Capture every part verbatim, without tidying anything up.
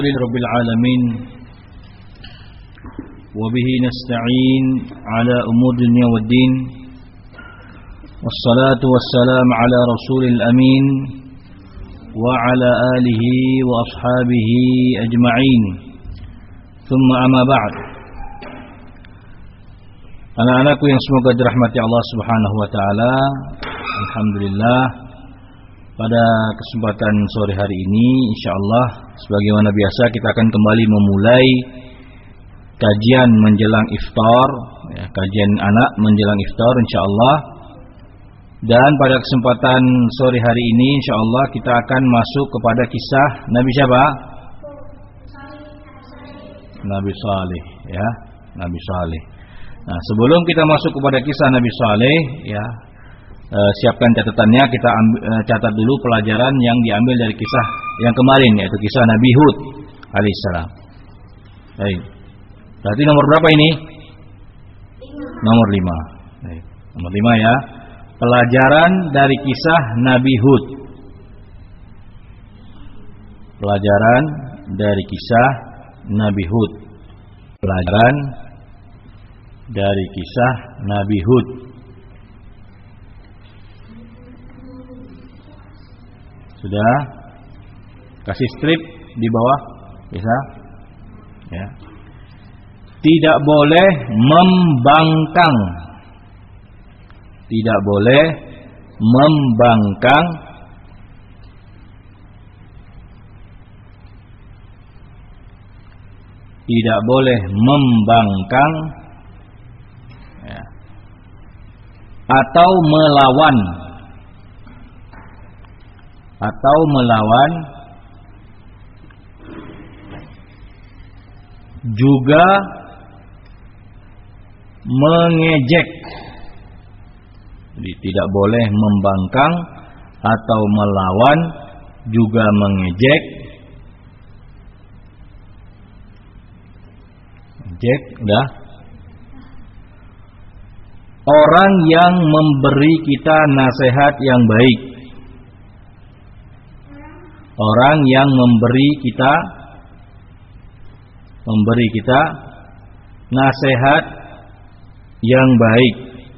Rabbil alamin wa bihi nasta'in ala umur dunya waddin wassalatu wassalam ala rasulil amin wa ala alihi wa ashabihi ajma'in thumma amma ba'd. Anak-anakku yang semoga dirahmati Allah Subhanahu wa taala, alhamdulillah pada kesempatan sore hari ini insyaallah sebagaimana biasa kita akan kembali memulai kajian menjelang iftar, ya, kajian anak menjelang iftar insyaallah. Dan pada kesempatan sore hari ini insyaallah kita akan masuk kepada kisah Nabi siapa? Nabi Saleh, ya, Nabi Saleh. Nah, sebelum kita masuk kepada kisah Nabi Saleh, ya, e, siapkan catatannya, kita ambil, e, catat dulu pelajaran yang diambil dari kisah yang kemarin, yaitu kisah Nabi Hud alaihissalam. Baik. Berarti nomor berapa ini? Nomor lima. Baik. Nomor lima ya. Pelajaran dari kisah Nabi Hud. Pelajaran dari kisah Nabi Hud. Pelajaran dari kisah Nabi Hud. Sudah? Kasih strip di bawah, bisa? Ya. Tidak boleh membangkang. Tidak boleh membangkang Tidak boleh membangkang ya, atau melawan atau melawan juga mengejek. Jadi tidak boleh membangkang atau melawan juga mengejek. Mengejek, udah. Orang yang memberi kita nasihat yang baik. Orang yang memberi kita memberi kita nasihat yang baik.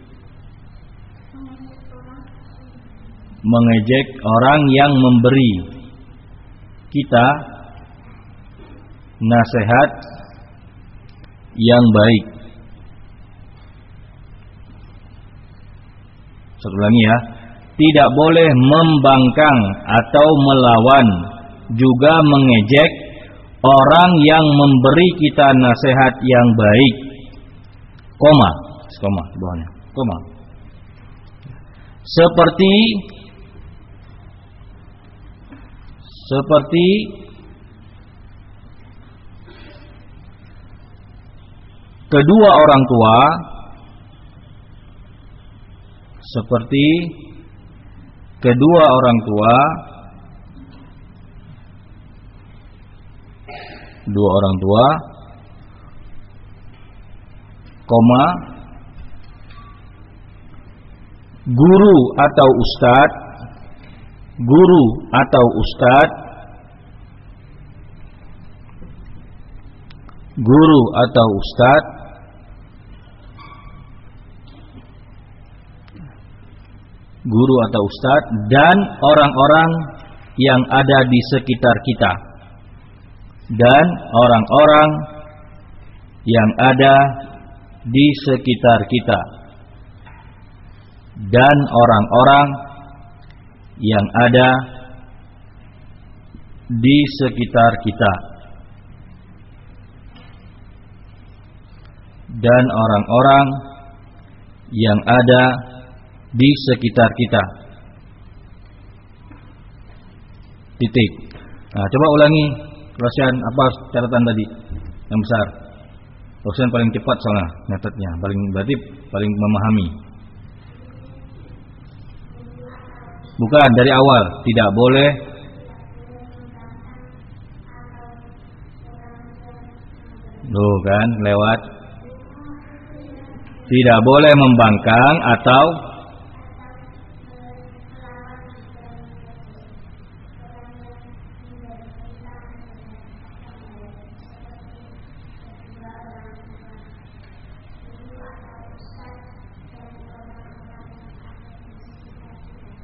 Mengejek orang yang memberi kita nasihat yang baik. Saya ulangi ya. Tidak boleh membangkang atau melawan juga mengejek orang yang memberi kita nasihat yang baik. Koma, koma di bawahnya. Koma. Seperti seperti kedua orang tua, seperti kedua orang tua, dua orang tua, koma, guru atau ustadz, guru atau ustadz, guru atau ustadz, guru atau ustadz, dan orang-orang yang ada di sekitar kita, dan orang-orang yang ada di sekitar kita, dan orang-orang yang ada di sekitar kita, dan orang-orang yang ada di sekitar kita. Titik. Nah, coba ulangi tulisan apa catatan tadi yang besar. Tulisan paling cepat soalnya nyatetnya, paling berarti paling memahami. Bukan dari awal, tidak boleh Loh kan lewat. Tidak boleh membangkang atau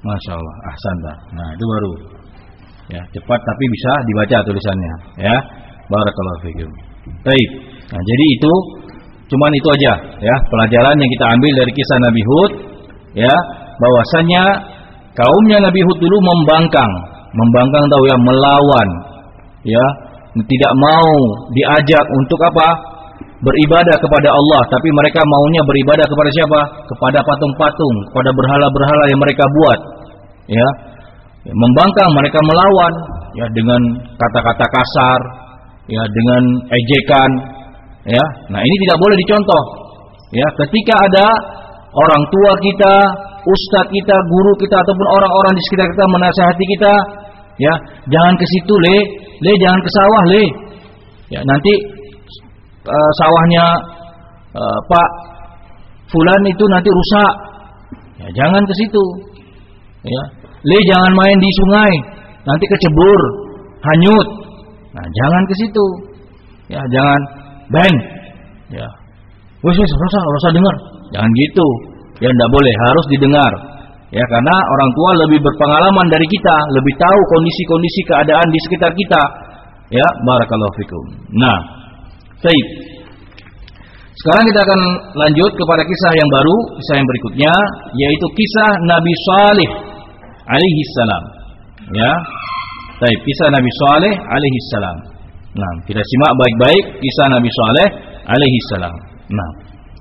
Masya Allah, ahsanta. Nah, itu baru. Ya, cepat tapi bisa dibaca tulisannya. Ya, barakallahu fikum. Baik. Nah, jadi itu cuman itu aja ya pelajaran yang kita ambil dari kisah Nabi Hud, ya, bahwasanya kaumnya Nabi Hud dulu membangkang, membangkang tahu ya, melawan, ya, tidak mau diajak untuk apa? Beribadah kepada Allah, tapi mereka maunya beribadah kepada siapa? Kepada patung-patung, kepada berhala-berhala yang mereka buat, ya. Membangkang, mereka melawan, ya, dengan kata-kata kasar, ya, dengan ejekan, ya. Nah, ini tidak boleh dicontoh, ya. Ketika ada orang tua kita, ustadz kita, guru kita, ataupun orang-orang di sekitar kita menasihati kita, ya, jangan ke situ, le, le, jangan ke sawah, le, ya, nanti Uh, sawahnya uh, Pak Fulan itu nanti rusak, ya, jangan ke situ, ya. Le, jangan main di sungai, nanti kecebur, hanyut. Nah, jangan ke situ, ya, jangan bang, ya, wes wes rusak, rusak dengar, jangan gitu, ya, tidak boleh, harus didengar, ya, karena orang tua lebih berpengalaman dari kita, lebih tahu kondisi-kondisi keadaan di sekitar kita, ya, barakallahu fikum. Nah, baik. Sekarang kita akan lanjut kepada kisah yang baru, kisah yang berikutnya, yaitu kisah Nabi Saleh alaihi salam. Ya. Baik, kisah Nabi Saleh alaihi salam. Nah, kita simak baik-baik kisah Nabi Saleh alaihi salam. Nah,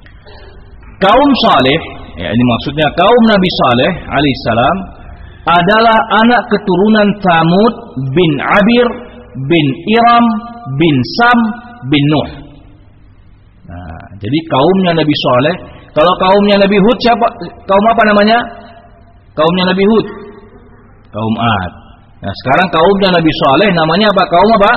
kaum Saleh, ya, ini maksudnya kaum Nabi Saleh alaihi salam adalah anak keturunan Thamud bin Abir bin Iram bin Sam bin Nuh. Nah, jadi kaumnya Nabi Saleh. Kalau kaumnya Nabi Hud siapa? Kaum apa namanya? Kaumnya Nabi Hud. Kaum Ad. Nah, sekarang kaumnya Nabi Saleh namanya apa? Kaum apa?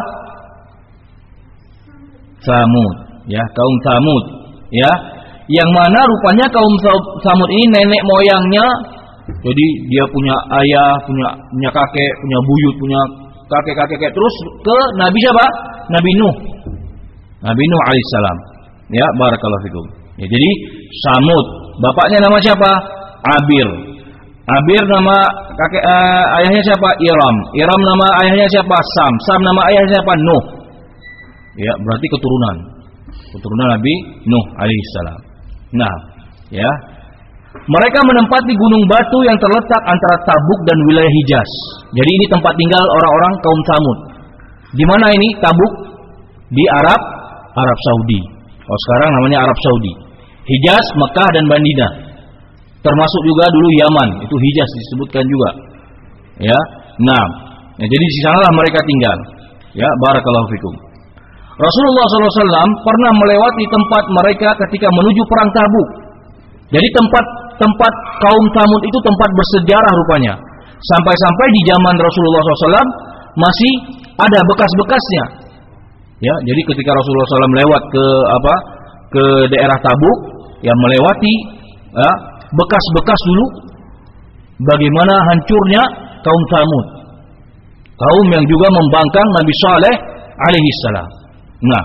Thamud. Ya, kaum Thamud. Ya, yang mana rupanya kaum Thamud ini nenek moyangnya, jadi dia punya ayah, punya punya kakek, punya buyut, punya kakek-kakek, terus ke Nabi siapa? Nabi Nuh. Nabi Nuh alaihissalam. Ya, barakallahu fikum. Ya, jadi Samud, bapaknya nama siapa? Abir. Abir nama kakek uh, ayahnya siapa? Iram. Iram nama ayahnya siapa? Sam. Sam nama ayahnya siapa? Nuh. Ya, berarti keturunan. Keturunan Nabi Nuh alaihissalam. Nah, ya. Mereka menempati gunung batu yang terletak antara Tabuk dan wilayah Hijaz. Jadi ini tempat tinggal orang-orang kaum Thamud. Di mana ini Tabuk? Di Arab, Arab Saudi. Oh, sekarang namanya Arab Saudi. Hijaz, Mekah dan Madinah. Termasuk juga dulu Yaman, itu Hijaz disebutkan juga. Ya. Nah, ya, jadi di sanalah mereka tinggal. Ya, barakallahu fikum. Rasulullah shallallahu alaihi wasallam pernah melewati tempat mereka ketika menuju perang Tabuk. Jadi tempat tempat kaum Thamud itu tempat bersejarah rupanya. Sampai-sampai di zaman Rasulullah shallallahu alaihi wasallam masih ada bekas-bekasnya. Ya, jadi ketika Rasulullah shallallahu alaihi wasallam lewat ke apa ke daerah Tabuk, yang melewati ya, bekas-bekas dulu bagaimana hancurnya kaum Thamud, kaum yang juga membangkang Nabi Saleh alaihi salam. Nah,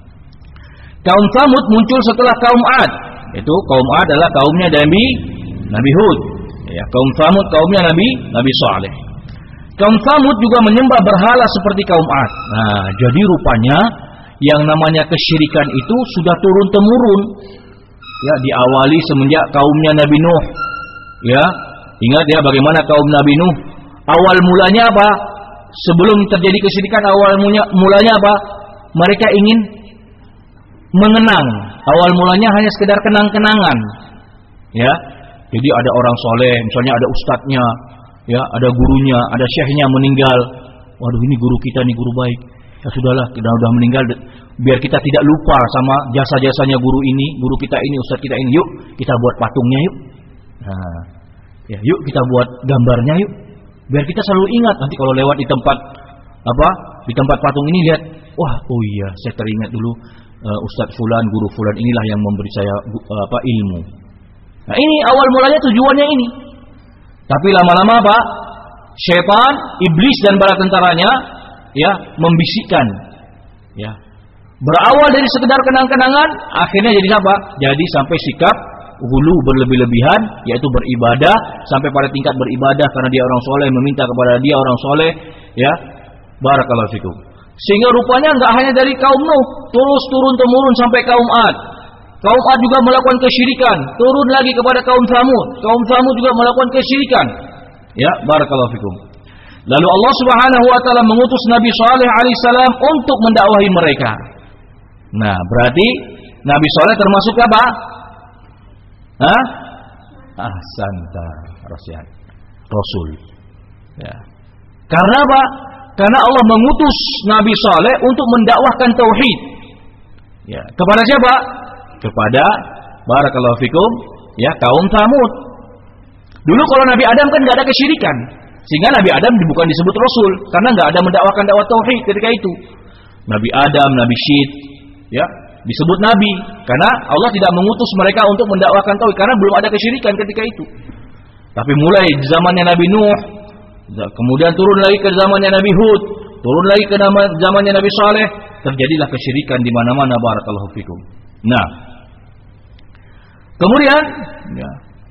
kaum Thamud muncul setelah kaum Ad. Itu kaum Ad adalah kaumnya Nabi Nabi Hud. Ya, kaum Thamud kaumnya Nabi Nabi Saleh. Kaum Thamud juga menyembah berhala seperti kaum Ad. Nah, jadi rupanya yang namanya kesyirikan itu sudah turun temurun. Ya, diawali semenjak kaumnya Nabi Nuh. Ya, ingat ya bagaimana kaum Nabi Nuh. Awal mulanya apa? Sebelum terjadi kesyirikan, awal mulanya apa? Mereka ingin mengenang. Awal mulanya hanya sekedar kenang-kenangan. Ya. Jadi ada orang soleh, misalnya ada ustadznya, ya, ada gurunya, ada syekhnya meninggal. Waduh, ini guru kita nih, guru baik. Ya sudahlah, kita sudah meninggal, biar kita tidak lupa sama jasa-jasanya guru ini, guru kita ini, ustadz kita ini. Yuk, kita buat patungnya yuk. Nah, ya, yuk kita buat gambarnya yuk. Biar kita selalu ingat nanti kalau lewat di tempat apa? Di tempat patung ini lihat, wah, oh iya, saya teringat dulu uh, Ustadz Fulan, guru Fulan inilah yang memberi saya uh, apa ilmu. Nah, ini awal mulanya tujuannya ini. Tapi lama-lama apa? Syaitan, iblis dan bala tentaranya ya membisikkan. Ya. Berawal dari sekedar kenang-kenangan, akhirnya jadi apa? Jadi sampai sikap hulu berlebih-lebihan, yaitu beribadah sampai pada tingkat beribadah karena dia orang soleh, meminta kepada dia orang soleh, ya. Barakallahu fikum. Sehingga rupanya enggak hanya dari kaum Nuh, terus turun temurun sampai kaum Ad. Kaum Ad juga melakukan kesyirikan, turun lagi kepada kaum Tsamud. Kaum Tsamud juga melakukan kesyirikan. Ya, barakallahu fikum. Lalu Allah Subhanahu wa taala mengutus Nabi Shalih alaihissalam untuk mendakwahi mereka. Nah, berarti Nabi Shalih termasuk apa? Hah? Ahsanta, Rasul. Rasul. Ya. Karena apa? Karena Allah mengutus Nabi Shalih untuk mendakwahkan tauhid. Ya, kepada siapa? Kepada barakallahu fikum, ya, kaum Tsamud. Dulu kalau Nabi Adam kan enggak ada kesyirikan. Sehingga Nabi Adam bukan disebut Rasul karena enggak ada mendakwakan dakwah tauhid ketika itu. Nabi Adam, Nabi Syed, ya, disebut nabi karena Allah tidak mengutus mereka untuk mendakwakan tauhid karena belum ada kesyirikan ketika itu. Tapi mulai di zamannya Nabi Nuh, kemudian turun lagi ke zamannya Nabi Hud, turun lagi ke zamannya Nabi Saleh, terjadilah kesyirikan di mana-mana, barakallahu fikum. Nah, kemudian ya,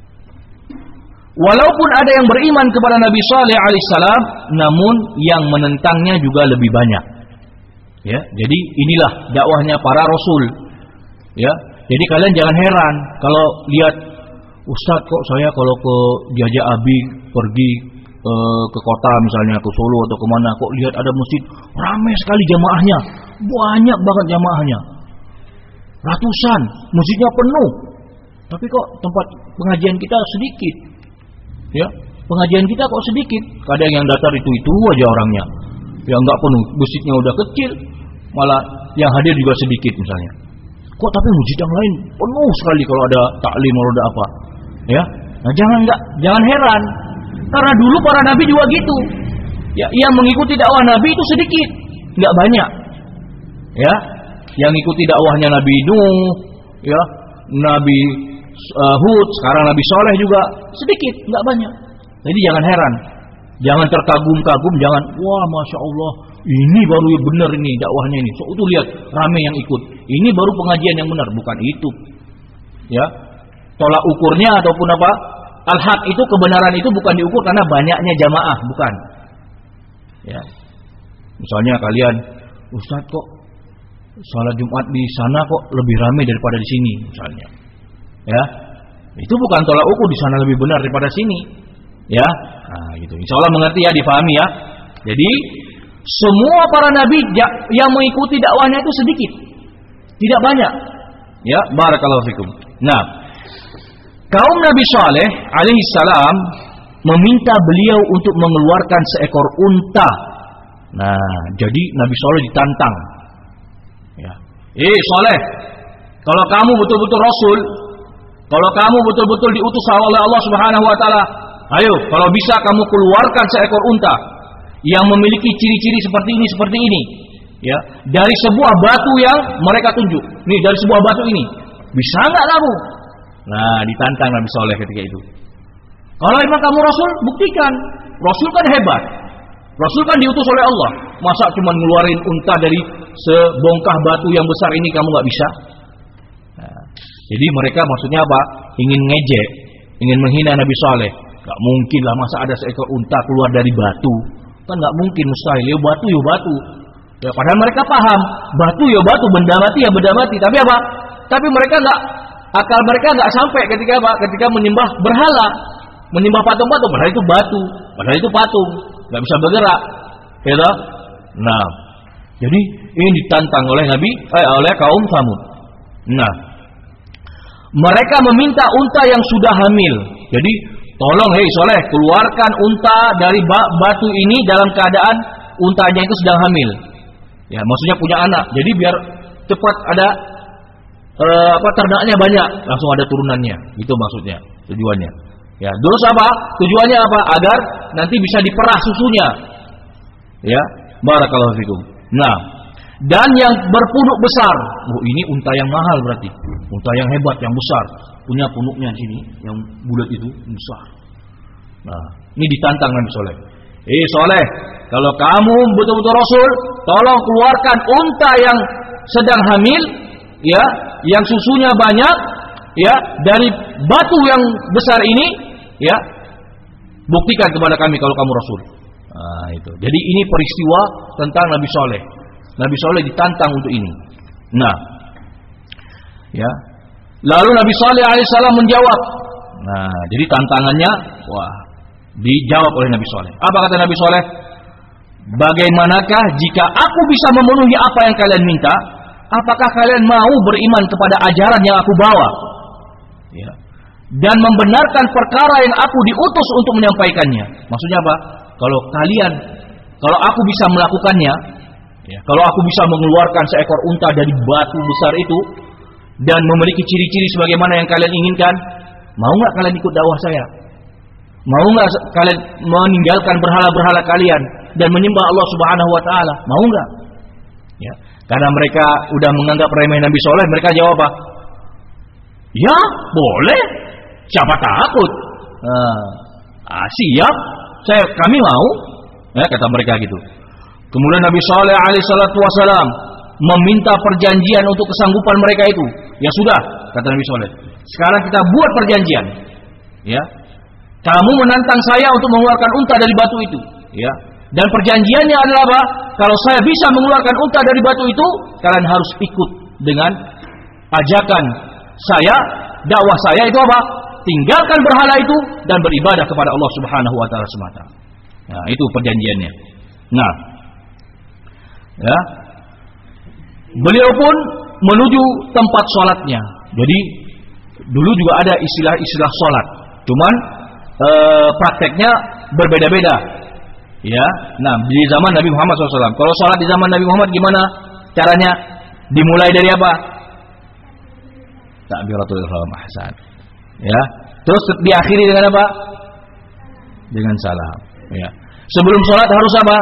walaupun ada yang beriman kepada Nabi Shalih alaihissalam, namun yang menentangnya juga lebih banyak. Ya, jadi inilah dakwahnya para rasul. Ya, jadi kalian jangan heran kalau lihat Ustaz, kok saya kalau ke Jajah Abi pergi e, ke kota misalnya ke Solo atau kemana, kok lihat ada masjid ramai sekali jamaahnya, banyak banget jamaahnya, ratusan, masjidnya penuh. Tapi kok tempat pengajian kita sedikit. Ya, pengajian kita kok sedikit. Kadang yang datang itu-itu aja orangnya. Ya enggak penuh, masjidnya udah kecil, malah yang hadir juga sedikit misalnya. Kok tapi masjid yang lain penuh sekali kalau ada taklim atau ada apa. Ya. Nah, jangan enggak jangan heran. Karena dulu para nabi juga gitu. Ya, yang mengikuti dakwah nabi itu sedikit, enggak banyak. Ya. Yang ikuti dakwahnya Nabi Nuh, ya, Nabi uh, Hud, sekarang Nabi Saleh juga sedikit, enggak banyak. Jadi jangan heran. Jangan terkagum-kagum, jangan wah Masya Allah, ini baru benar ini dakwahnya ini. So, itu lihat ramai yang ikut. Ini baru pengajian yang benar, bukan itu. Ya. Tolak ukurnya ataupun apa? Al-haq itu, kebenaran itu bukan diukur karena banyaknya jamaah, bukan. Ya. Misalnya kalian, Ustaz kok salat Jumat di sana kok lebih ramai daripada di sini misalnya. Ya. Itu bukan tolak ukur, di sana lebih benar daripada sini. Ya. Nah, gitu. Insyaallah mengerti ya, difahami ya. Jadi semua para nabi yang mengikuti dakwahnya itu sedikit, tidak banyak. Ya, barakallahu fikum. Nah, kaum Nabi Saleh alaihi salam meminta beliau untuk mengeluarkan seekor unta. Nah, jadi Nabi Saleh ditantang. Ya. Eh, Saleh, kalau kamu betul-betul rasul, kalau kamu betul-betul diutus oleh Allah Subhanahu wa taala, ayo, kalau bisa kamu keluarkan seekor unta yang memiliki ciri-ciri seperti ini, seperti ini. Ya, dari sebuah batu yang mereka tunjuk. Nih, dari sebuah batu ini. Bisa enggak kamu? Nah, ditantang Nabi Saleh ketika itu. Kalau memang kamu rasul, buktikan. Rasul kan hebat. Rasul kan diutus oleh Allah. Masa cuma ngeluarin unta dari sebongkah batu yang besar ini kamu enggak bisa? Nah, jadi mereka maksudnya apa? Ingin ngejek, ingin menghina Nabi Saleh. Gak mungkin lah masa ada seekor unta keluar dari batu. Kan gak mungkin, mustahil. Ya batu ya batu. Ya, padahal mereka paham, batu ya batu, benda mati ya benda mati. Tapi apa? Tapi mereka gak, akal mereka gak sampai ketika apa? Ketika menyembah berhala, menyembah patung-patung. Padahal itu batu, padahal itu patung, gak bisa bergerak. Ya, nah, jadi ini ditantang oleh Nabi, eh, oleh kaum Tsamud. Nah, mereka meminta unta yang sudah hamil. Jadi tolong, hei Soleh, keluarkan unta dari batu ini dalam keadaan untanya itu sedang hamil. Ya, maksudnya punya anak. Jadi biar cepat ada e, apa ternaknya banyak, langsung ada turunannya. Itu maksudnya, tujuannya. Ya, terus apa? Tujuannya apa? Agar nanti bisa diperah susunya. Ya, barakallahu fikum. Nah, dan yang berpunuk besar. Oh, ini unta yang mahal berarti. Unta yang hebat, yang besar. Punya punuknya sini, yang bulat itu besar. Nah, ini ditantang Nabi Saleh. Eh Saleh, kalau kamu betul-betul Rasul, tolong keluarkan unta yang sedang hamil, ya, yang susunya banyak, ya dari batu yang besar ini, ya buktikan kepada kami kalau kamu Rasul. Nah, itu. Jadi ini peristiwa tentang Nabi Saleh. Nabi Saleh ditantang untuk ini. Nah, ya. Lalu Nabi Saleh alaihissalam menjawab. Nah, jadi tantangannya, wah, dijawab oleh Nabi Saleh. Apa kata Nabi Saleh? Bagaimanakah jika aku bisa memenuhi apa yang kalian minta? Apakah kalian mau beriman kepada ajaran yang aku bawa? Ya. Dan membenarkan perkara yang aku diutus untuk menyampaikannya. Maksudnya apa? Kalau kalian, kalau aku bisa melakukannya, ya, kalau aku bisa mengeluarkan seekor unta dari batu besar itu dan memiliki ciri-ciri sebagaimana yang kalian inginkan, mau nggak kalian ikut dakwah saya? Mau nggak kalian meninggalkan berhala-berhala kalian dan menyembah Allah Subhanahu Wa Taala? Mau nggak? Ya, karena mereka udah menganggap remeh Nabi Saleh, mereka jawab apa? Ya, boleh. Siapa takut? Nah, ah, siap. Saya, kami mau. Ya, kata mereka gitu. Kemudian Nabi Saleh alaihissalatu wassalam meminta perjanjian untuk kesanggupan mereka itu. Ya sudah, kata Nabi Saleh. Sekarang kita buat perjanjian. Ya. Kamu menantang saya untuk mengeluarkan unta dari batu itu. Ya. Dan perjanjiannya adalah apa? Kalau saya bisa mengeluarkan unta dari batu itu, kalian harus ikut dengan ajakan saya, dakwah saya itu apa? Tinggalkan berhala itu dan beribadah kepada Allah Subhanahu Wa Taala semata. Nah, itu perjanjiannya. Nah, ya, beliau pun menuju tempat sholatnya. Jadi dulu juga ada istilah-istilah sholat, cuman e, prakteknya berbeda-beda. Ya, nah di zaman Nabi Muhammad shallallahu alaihi wasallam. Kalau sholat di zaman Nabi Muhammad gimana caranya? Dimulai dari apa? Takbiratul ihram, ahsan. Ya, terus diakhiri dengan apa? Dengan salam. Ya, sebelum sholat harus apa?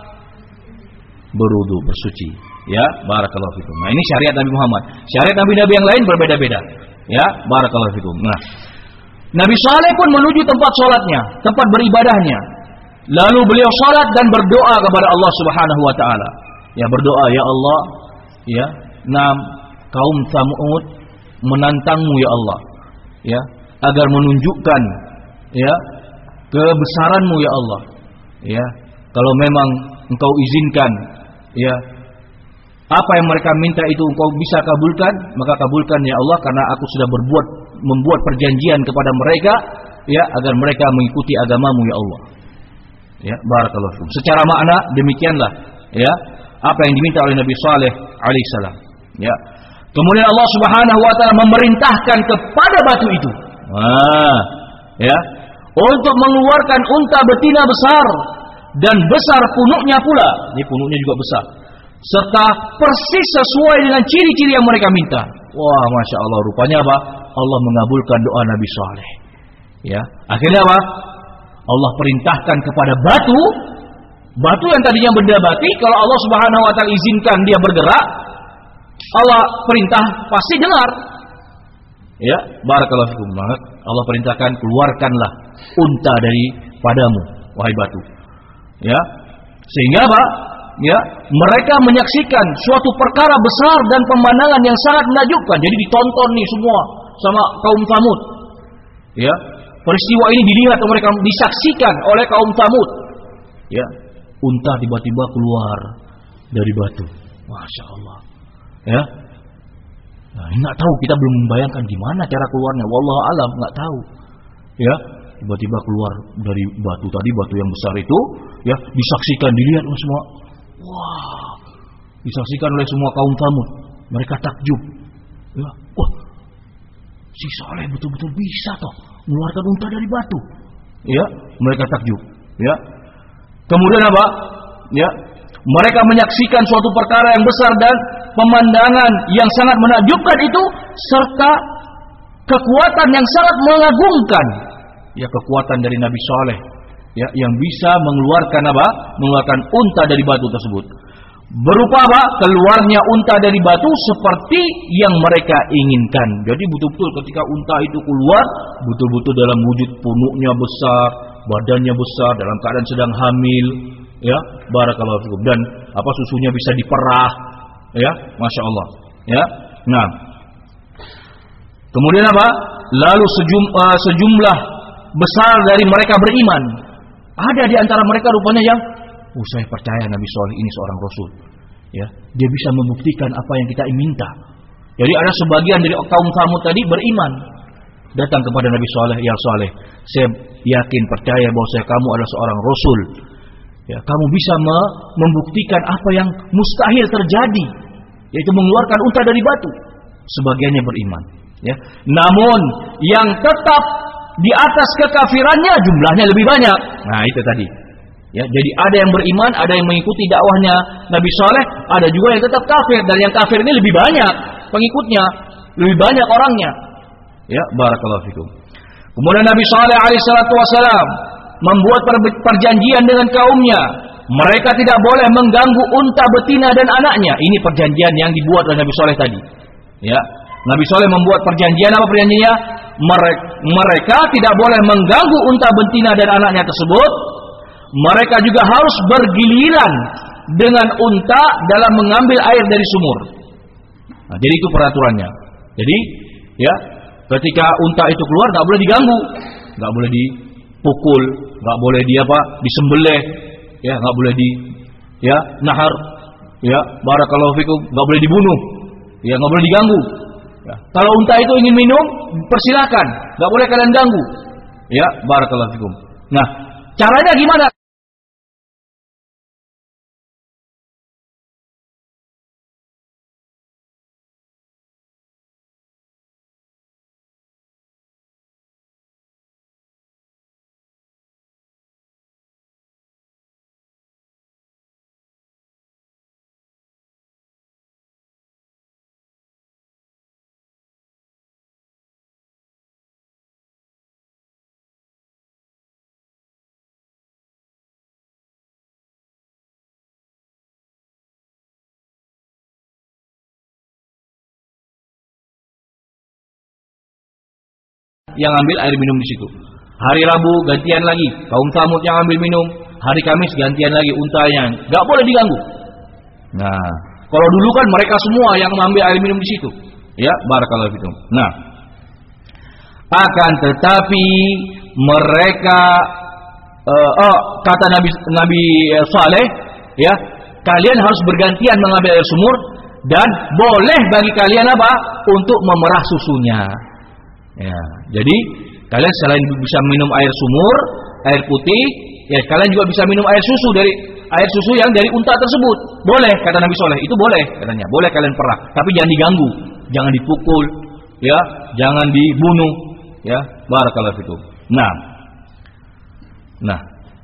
Berwudu, bersuci. Ya, barakallahu fikum. Nah, ini syariat Nabi Muhammad. Syariat Nabi-Nabi yang lain berbeda-beda. Ya, barakallahu fikum. Nah, Nabi Saleh pun menuju tempat sholatnya, tempat beribadahnya. Lalu beliau sholat dan berdoa kepada Allah Subhanahu Wa Taala. Ya, berdoa, ya Allah, ya, nam kaum Tsamud menantangmu ya Allah, ya, agar menunjukkan, ya, kebesaranmu ya Allah, ya, kalau memang engkau izinkan, ya, apa yang mereka minta itu engkau bisa kabulkan, maka kabulkan ya Allah, karena aku sudah berbuat membuat perjanjian kepada mereka, ya, agar mereka mengikuti agamamu ya Allah. Ya, barakallahu fikum. Secara makna demikianlah, ya, apa yang diminta oleh Nabi Saleh alaihissalam. Ya. Kemudian Allah Subhanahu Wa Taala memerintahkan kepada batu itu, nah, ya, untuk mengeluarkan unta betina besar dan besar punuknya pula. Ini punuknya juga besar, serta persis sesuai dengan ciri-ciri yang mereka minta. Wah, masya Allah, rupanya apa? Allah mengabulkan doa Nabi Saleh. Ya, akhirnya apa? Allah perintahkan kepada batu, batu yang tadinya benda mati, kalau Allah Subhanahu Wa Taala izinkan dia bergerak, Allah perintah pasti dengar. Ya, barakallahu fikum. Allah perintahkan, keluarkanlah unta dari padamu, wahai batu. Ya, sehingga apa? Ya, mereka menyaksikan suatu perkara besar dan pemandangan yang sangat menakjubkan. Jadi ditonton nih semua sama kaum Tsamud. Ya, peristiwa ini dilihat oleh mereka, disaksikan oleh kaum Tsamud. Ya, unta tiba-tiba keluar dari batu. Masya Allah. Ya, nah, nggak tahu, kita belum membayangkan gimana cara keluarnya. Wallahu alam, nggak tahu. Ya, tiba-tiba keluar dari batu tadi, batu yang besar itu, ya, disaksikan, dilihat oleh semua. Wah, disaksikan oleh semua kaum Tsamud. Mereka takjub. Ya, wah, si Saleh betul-betul bisa toh mengeluarkan unta dari batu. Ya, mereka takjub. Ya, kemudian apa? Ya, mereka menyaksikan suatu perkara yang besar dan pemandangan yang sangat menakjubkan itu, serta kekuatan yang sangat mengagumkan. Ya, kekuatan dari Nabi Saleh, ya, yang bisa mengeluarkan apa? Mengeluarkan unta dari batu tersebut. Berupa apa? Keluarnya unta dari batu seperti yang mereka inginkan. Jadi betul-betul ketika unta itu keluar, betul-betul dalam wujud punuknya besar, badannya besar, dalam keadaan sedang hamil. Ya, barakallahu fikum. Dan apa, susunya bisa diperah. Ya, masya Allah. Ya, nah, Kemudian apa? Lalu sejum, uh, sejumlah besar dari mereka beriman. Ada di antara mereka rupanya yang, oh saya percaya Nabi Saleh ini seorang Rasul. Ya, dia bisa membuktikan apa yang kita minta. Jadi ada sebagian dari kaum Tsamud tadi beriman, datang kepada Nabi Saleh, ya Saleh, saya yakin percaya bahwa saya kamu adalah seorang Rasul. Ya, kamu bisa me- membuktikan apa yang mustahil terjadi, yaitu mengeluarkan unta dari batu. Sebagiannya beriman. Ya, namun yang tetap di atas kekafirannya jumlahnya lebih banyak. Nah itu tadi. Ya, jadi ada yang beriman, ada yang mengikuti dakwahnya Nabi Saleh, ada juga yang tetap kafir, dan yang kafir ini lebih banyak pengikutnya, lebih banyak orangnya. Ya, barakallahu fikum. Kemudian Nabi Saleh alaihissalatu wassalam membuat perjanjian dengan kaumnya. Mereka tidak boleh mengganggu unta betina dan anaknya. Ini perjanjian yang dibuat oleh Nabi Saleh tadi. Ya, Nabi Saleh membuat perjanjian, apa perjanjiannya? Mereka tidak boleh mengganggu unta betina dan anaknya tersebut. Mereka juga harus bergiliran dengan unta dalam mengambil air dari sumur. Nah, jadi itu peraturannya. Jadi, ya, ketika unta itu keluar nggak boleh diganggu, nggak boleh dipukul, nggak boleh di apa, disembelih, ya, nggak boleh di, ya, nahar, ya, barakallahu fikum, nggak boleh dibunuh, ya, nggak boleh diganggu. Ya. Kalau unta itu ingin minum, persilakan, nggak boleh kalian ganggu, ya, barakallahu fikum. Nah, caranya gimana? Yang ambil air minum di situ. Hari Rabu gantian lagi, kaum Tsamud yang ambil minum. Hari Kamis gantian lagi untanya, nggak boleh diganggu. Nah, kalau dulu kan mereka semua yang mengambil air minum di situ. Ya, barakallahu fikum. Nah, akan tetapi mereka, uh, oh, kata Nabi Nabi Saleh, ya, kalian harus bergantian mengambil air sumur dan boleh bagi kalian apa? Untuk memerah susunya. Ya, jadi kalian selain bisa minum air sumur, air putih, ya kalian juga bisa minum air susu dari air susu yang dari unta tersebut. Boleh, kata Nabi Saleh, itu boleh katanya. Boleh kalian perah, tapi jangan diganggu, jangan dipukul, ya, jangan dibunuh, ya, barakallahu fikum. Nah, nah,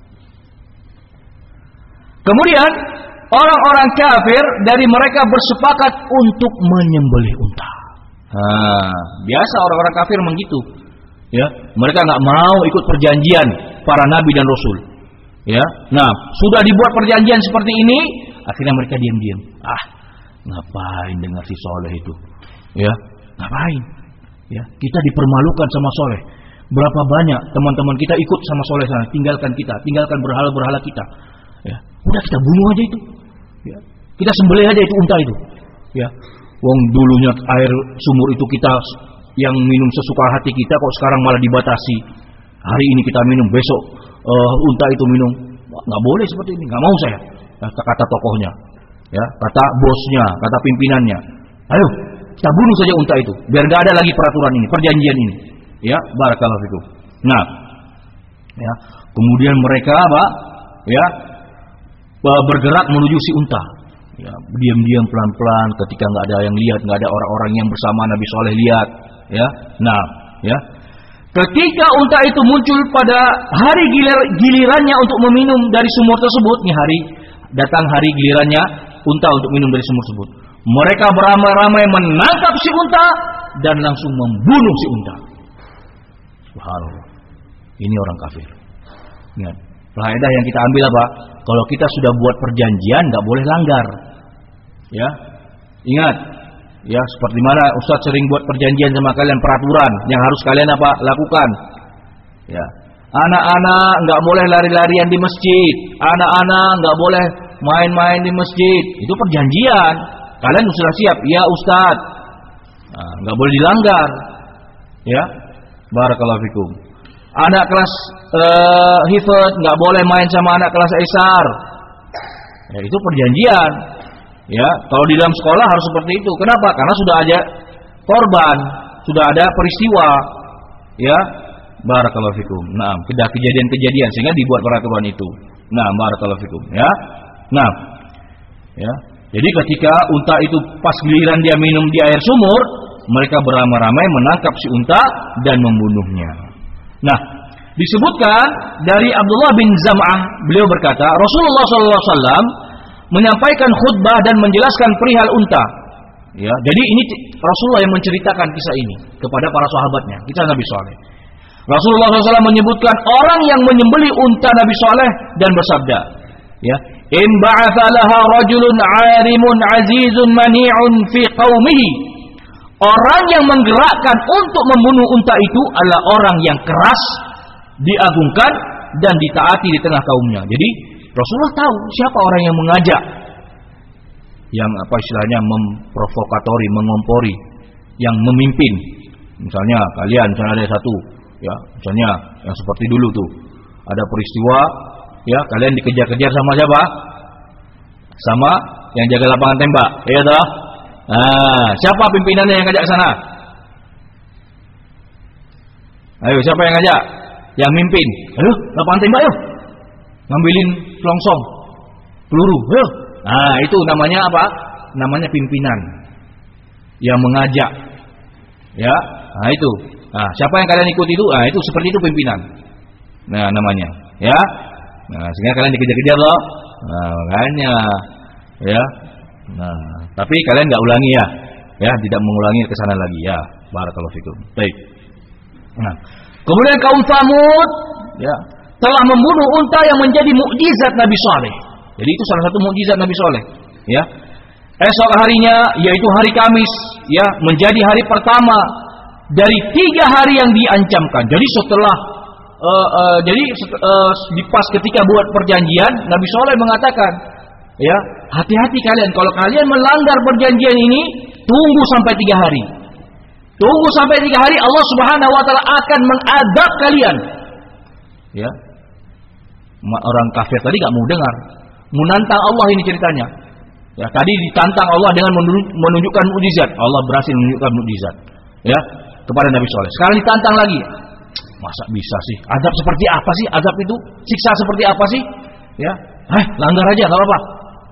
kemudian orang-orang kafir dari mereka bersepakat untuk menyembelih unta. Nah, biasa orang-orang kafir memang gitu. Ya, mereka nggak mau ikut perjanjian para nabi dan rasul. Ya, nah sudah dibuat perjanjian seperti ini, akhirnya mereka diam-diam. Ah, ngapain dengar si Soleh itu? Ya, ngapain? Ya, kita dipermalukan sama Soleh. Berapa banyak teman-teman kita ikut sama Soleh sana, tinggalkan kita, tinggalkan berhala-berhala kita. Ya, udah kita bunuh aja itu. Ya, kita sembelih aja itu unta itu. Ya. Wong dulunya air sumur itu kita yang minum sesuka hati kita, kok sekarang malah dibatasi. Hari ini kita minum, besok uh, unta itu minum. Nggak boleh seperti ini, nggak mau saya. Kata, kata tokohnya, ya, kata bosnya, kata pimpinannya. Ayo, kita bunuh saja unta itu, biar nggak ada lagi peraturan ini, perjanjian ini. Ya, barakallahu fikum. Nah, ya, kemudian mereka apa? Ya, bergerak menuju si unta. Ya, diam-diam pelan-pelan ketika nggak ada yang lihat, nggak ada orang-orang yang bersama Nabi Saleh lihat, ya. Nah, ya. Ketika unta itu muncul pada hari gilir, gilirannya untuk meminum dari sumur tersebut, nih hari datang hari gilirannya unta untuk minum dari sumur tersebut. Mereka beramai-ramai menangkap si unta dan langsung membunuh si unta. Subhanallah. Ini orang kafir. Ingat, faedah yang kita ambil apa? Kalau kita sudah buat perjanjian, nggak boleh langgar. Ya, ingat, ya seperti mana Ustaz sering buat perjanjian sama kalian, peraturan yang harus kalian apa lakukan. Ya, anak-anak nggak boleh lari-larian di masjid, anak-anak nggak boleh main-main di masjid. Itu perjanjian. Kalian sudah siap, ya Ustaz. Nah, nggak boleh dilanggar. Ya, barakallahu fikum. Anak kelas uh, hifdz nggak boleh main sama anak kelas esar. Ya, itu perjanjian. Ya, kalau di dalam sekolah harus seperti itu. Kenapa? Karena sudah ada korban, sudah ada peristiwa. Ya, barakallahu fikum. Nah, sudah kejadian-kejadian sehingga dibuat peraturan itu. Nah, barakallahu fikum. Ya, nah, ya. Jadi ketika unta itu pas giliran dia minum di air sumur, mereka beramai-ramai menangkap si unta dan membunuhnya. Nah, disebutkan dari Abdullah bin Zam'ah, beliau berkata, Rasulullah shallallahu alaihi wasallam menyampaikan khutbah dan menjelaskan perihal unta. Ya, jadi ini Rasulullah yang menceritakan kisah ini kepada para sahabatnya, kisah Nabi Saleh. Rasulullah shallallahu alaihi wasallam menyebutkan orang yang menyembeli unta Nabi Saleh dan bersabda, ya, in ba'atha laha rajulun 'arimun 'azizun mani'un fi qaumihi. Orang yang menggerakkan untuk membunuh unta itu adalah orang yang keras, diagungkan dan ditaati di tengah kaumnya. Jadi Rasulullah tahu siapa orang yang mengajak, yang apa istilahnya memprovokatori, mengompori, yang memimpin. Misalnya kalian, misalnya ada satu, ya, misalnya yang seperti dulu tuh, ada peristiwa, ya, kalian dikejar-kejar sama siapa? Sama yang jaga lapangan tembak, ya toh? Nah, siapa pimpinannya yang ngajak sana? Ayo, siapa yang ngajak? Yang mimpin. Ayo, lapangan tembak yuk. Ngambilin selongsong, peluru. Ayo. Nah, itu namanya apa? Namanya pimpinan. Yang mengajak. Ya, nah itu. Nah, siapa yang kalian ikut itu? Nah, itu seperti itu pimpinan. Nah, namanya, ya. Nah, sehingga kalian dikejar-kejar loh. Nah, makanya, ya. Nah, tapi kalian nggak ulangi ya, ya, tidak mengulangi kesana lagi ya. Barakallahu fikum. Baik. Nah, kemudian kaum Tsamud, ya, telah membunuh unta yang menjadi mukjizat Nabi Saleh. Jadi itu salah satu mukjizat Nabi Saleh. Ya. Esok harinya, yaitu hari Kamis, ya, menjadi hari pertama dari tiga hari yang diancamkan. Jadi setelah, uh, uh, jadi uh, di pas ketika buat perjanjian, Nabi Saleh mengatakan, ya, hati-hati kalian. Kalau kalian melanggar perjanjian ini, tunggu sampai tiga hari. Tunggu sampai tiga hari, Allah Subhanahu Wa Taala akan mengadab kalian. Ya, orang kafir tadi nggak mau dengar, menantang Allah ini ceritanya. Ya, tadi ditantang Allah dengan menunjukkan mukjizat. Allah berhasil menunjukkan mukjizat, ya, kepada Nabi Saleh. Sekarang ditantang lagi. Masa bisa sih? Azab seperti apa sih? Azab itu siksa seperti apa sih? Ya, eh, langgar aja, nggak apa-apa.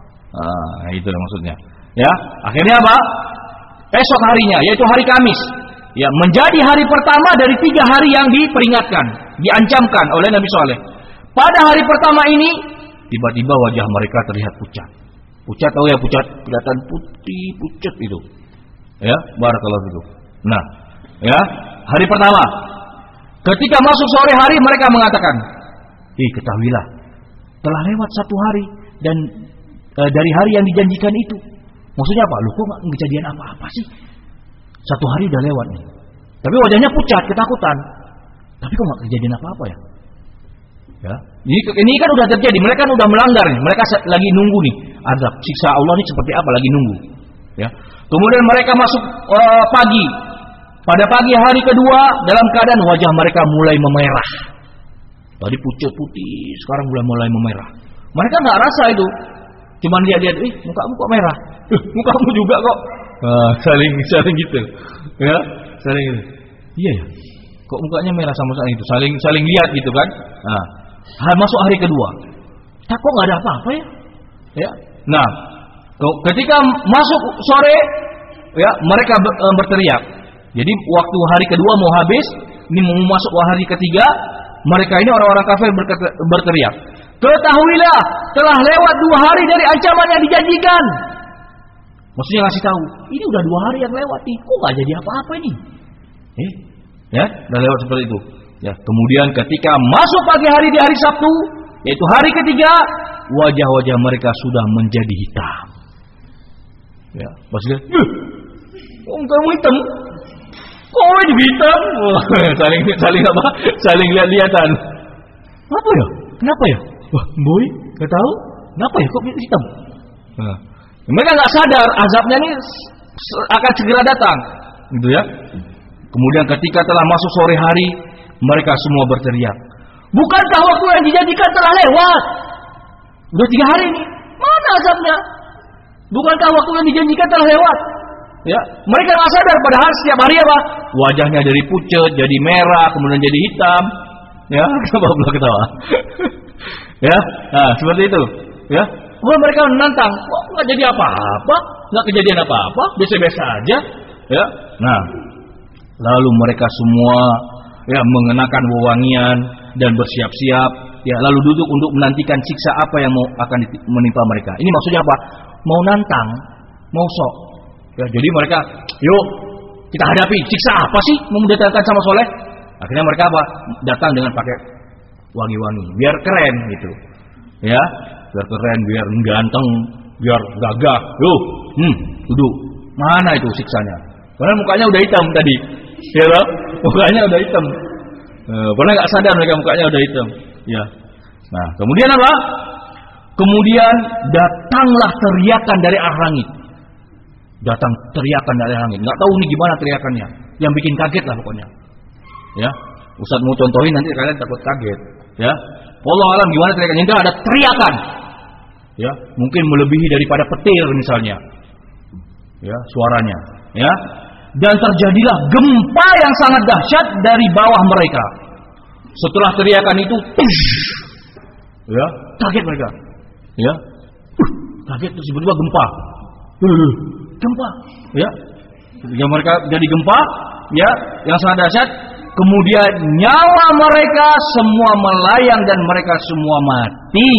Nah, itu maksudnya. Ya, akhirnya apa? Esok harinya, yaitu hari Kamis, ya, menjadi hari pertama dari tiga hari yang diperingatkan, diancamkan oleh Nabi Saleh. Pada hari pertama ini, tiba-tiba wajah mereka terlihat pucat. Pucat, tahu ya pucat, kelihatan putih pucat itu. Ya, barakallahu fikum. Nah, ya, hari pertama. Ketika masuk sore hari, mereka mengatakan, "Ih, ketahuilah, telah lewat satu hari dan dari hari yang dijanjikan itu." Maksudnya apa? Loh, kok nggak kejadian apa-apa sih? Satu hari udah lewat nih. Tapi wajahnya pucat, ketakutan. Tapi kok nggak kejadian apa-apa ya? Ya, ini, ini kan udah terjadi. Mereka kan udah melanggar nih. Mereka lagi nunggu nih. Azab, siksa Allah ini seperti apa? Lagi nunggu. Ya. Kemudian mereka masuk uh, pagi. Pada pagi hari kedua, dalam keadaan wajah mereka mulai memerah. Tadi pucat putih, sekarang mulai mulai memerah. Mereka nggak rasa itu. Cuman lihat-lihat, ih, mukamu kok merah? Uh, mukamu juga kok. Uh, saling saling gitu. Ya, saling gitu. Iya ya. Kok mukanya merah sama sekali itu? Saling saling lihat gitu kan? Nah, masuk hari kedua. Tak kok nggak ada apa-apa ya? Ya. Nah, ketika masuk sore, ya, mereka berteriak. Jadi waktu hari kedua mau habis, ini mau masuk hari ketiga, mereka ini orang-orang kafir berteriak, "Ketahuilah, telah lewat dua hari dari ancaman yang dijanjikan." Maksudnya ngasih tahu, ini udah dua hari yang lewat nih, kok nggak jadi apa-apa ini? Eh, ya, udah lewat seperti itu. Ya, kemudian ketika masuk pagi hari di hari Sabtu, yaitu hari ketiga, wajah-wajah mereka sudah menjadi hitam. Ya, maksudnya, "Oh, kamu hitam? Kok wajah hitam?" Wah, saling saling apa? Saling lihat-lihatan. Apa ya? Kenapa ya? Wah, boy, nggak tahu. Kenapa ya kok hitam? Nah, mereka nggak sadar azabnya ini akan segera datang, gitu ya. Kemudian ketika telah masuk sore hari, mereka semua berteriak, bukankah waktu yang dijanjikan telah lewat? Udah tiga hari ini, mana azabnya? Bukankah waktu yang dijanjikan telah lewat? Ya, mereka nggak sadar padahal setiap hari apa? Wajahnya dari pucat jadi merah, kemudian jadi hitam. Ya, kenapa belum ketawa? Ya, nah seperti itu. Ya, kemudian mereka menantang, kok nggak jadi apa-apa, nggak kejadian apa-apa, biasa-biasa aja. Ya, nah lalu mereka semua ya mengenakan wewangian dan bersiap-siap. Ya, lalu duduk untuk menantikan siksa apa yang mau akan menimpa mereka. Ini maksudnya apa? Mau nantang, mau sok. Ya, jadi mereka, yuk kita hadapi siksa apa sih mau mendatangkan sama soleh. Akhirnya mereka apa? Datang dengan pakai wangi-wangi, biar keren gitu. Ya, biar keren, biar ganteng, biar gagah. Yuk, hmm, duduk. Mana itu siksanya? Karena mukanya udah hitam tadi. Ya, loh? Mukanya udah hitam. Eh, pernah nggak sadar mereka mukanya udah hitam. Ya. Nah, kemudian apa? Kemudian datanglah teriakan dari arah langit. Datang teriakan dari arah langit. Nggak tahu nih gimana teriakannya. Yang bikin kaget lah pokoknya. Ya, Ustaz mau contohin nanti kalian takut kaget. Ya, wallahu alam gimana teriakannya? Enggak ada teriakan. Ya, mungkin melebihi daripada petir misalnya. Ya, suaranya. Ya, dan terjadilah gempa yang sangat dahsyat dari bawah mereka. Setelah teriakan itu, tush, ya, kaget mereka. Ya, uh, kaget terus tiba-tiba gempa. Uh, gempa. Ya, ketika mereka jadi gempa, ya, yang sangat dahsyat. Kemudian nyawa mereka semua melayang dan mereka semua mati.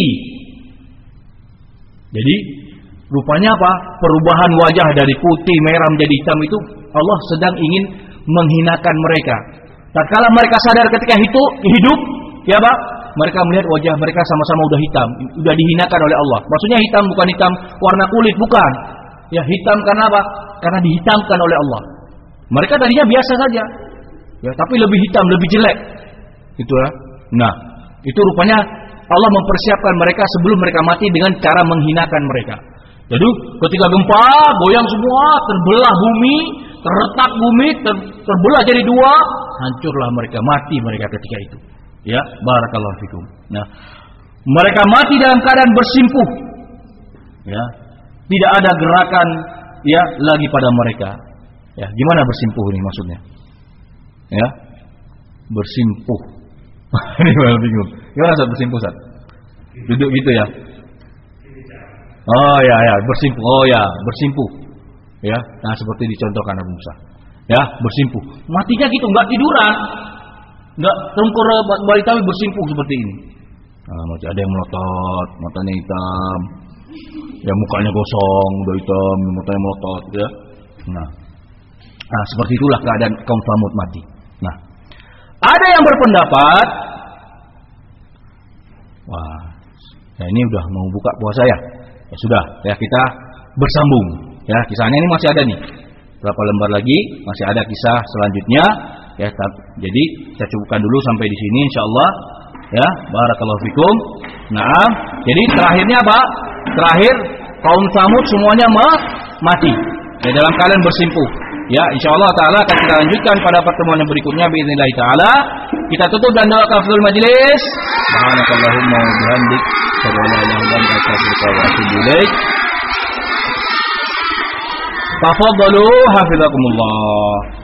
Jadi rupanya apa? Perubahan wajah dari putih merah menjadi hitam itu Allah sedang ingin menghinakan mereka. Tatkala mereka sadar ketika itu hidup, ya Pak, mereka melihat wajah mereka sama-sama udah hitam, udah dihinakan oleh Allah. Maksudnya hitam bukan hitam warna kulit, bukan. Ya hitam karena apa? Karena dihitamkan oleh Allah. Mereka tadinya biasa saja. Ya, tapi lebih hitam, lebih jelek. Gitu ya. Nah, itu rupanya Allah mempersiapkan mereka sebelum mereka mati dengan cara menghinakan mereka. Jadi, ketika gempa, goyang semua, terbelah bumi, terretak bumi, ter, terbelah jadi dua, hancurlah mereka, mati mereka ketika itu. Ya, barakallahu fikum. Nah, mereka mati dalam keadaan bersimpuh. Ya, tidak ada gerakan ya lagi pada mereka. Ya, gimana bersimpuh ini maksudnya? Ya, bersimpuh. Ini malah bingung. Gimana saat bersimpuh saat? Duduk gitu ya? Oh ya ya, bersimpuh. Oh ya, bersimpuh. Ya, nah seperti dicontohkan Abu Musa. Ya, bersimpuh. Matinya gitu, nggak tiduran, nggak tengkur balik tapi bersimpuh seperti ini. Nah, masih ada yang melotot, matanya hitam, ya mukanya gosong, udah hitam, matanya melotot, ya. Nah, nah seperti itulah keadaan kaum Tsamud mati. Nah, ada yang berpendapat, wah, ya ini udah mau buka puasa ya, ya sudah, ya kita bersambung, ya kisahnya ini masih ada nih, berapa lembar lagi, masih ada kisah selanjutnya, ya. Jadi saya cukupkan dulu sampai di sini, insyaallah, ya, barakallahu fikum. Nah, jadi terakhirnya apa? Terakhir kaum Tsamud semuanya mati, ya dalam keadaan bersimpuh. Ya, insyaallah taala akan kita lanjutkan pada pertemuan yang berikutnya باذنillah taala. Kita tutup dan doa kafirul majlis. Subhanakallahumma wa bihamdik, asyhadu an la ilaha illa anta astaghfiruka wa atubu ilaik. Tafadhalu hafizakumullah.